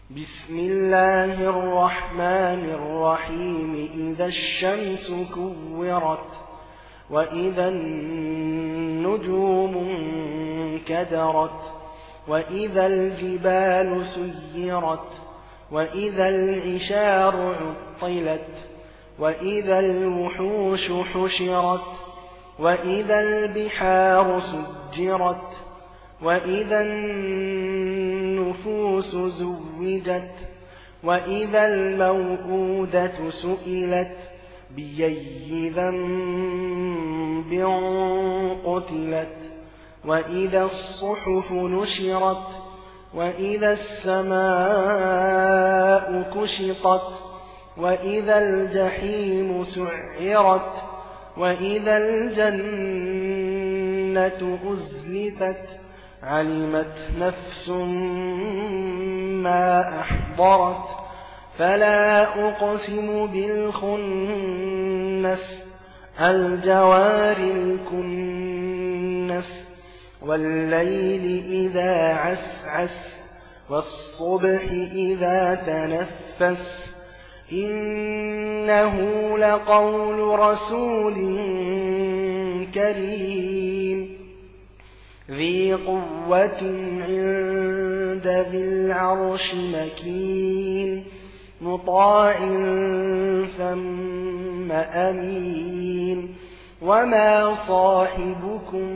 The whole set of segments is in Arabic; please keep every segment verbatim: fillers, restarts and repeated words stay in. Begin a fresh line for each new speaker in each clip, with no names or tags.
بسم الله الرحمن الرحيم إذا الشمس كورت وإذا النجوم انكدرت وإذا الجبال سيرت وإذا العشار عطلت وإذا الوحوش حشرت وإذا البحار سجرت وإذا النفوس زوجت وإذا الموءودة سئلت بأي ذنب قتلت وإذا الصحف نشرت وإذا السماء كشطت وإذا الجحيم سعرت وإذا الجنة أزلفت علمت نفس ما أحضرت فلا أقسم بالخنس الجوار الكنس والليل إذا عسعس والصبح إذا تنفس إنه لقول رسول كريم ذي قوة عند ذي العرش مكين مطاع ثم أمين وما صاحبكم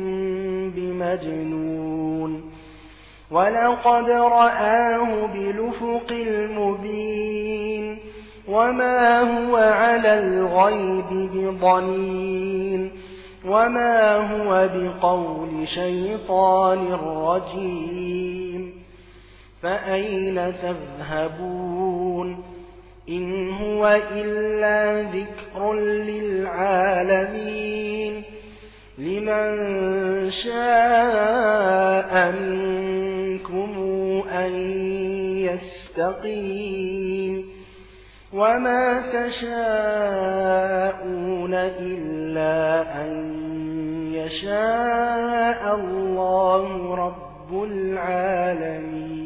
بمجنون ولقد رآه بالأفق المبين وما هو على الغيب بضنين وما هو بقول شيطان رجيم فأين تذهبون إن هو إلا ذكر للعالمين لمن شاء منكم أن يستقيم وما تشاءون إلا أن يشاء الله رب العالمين.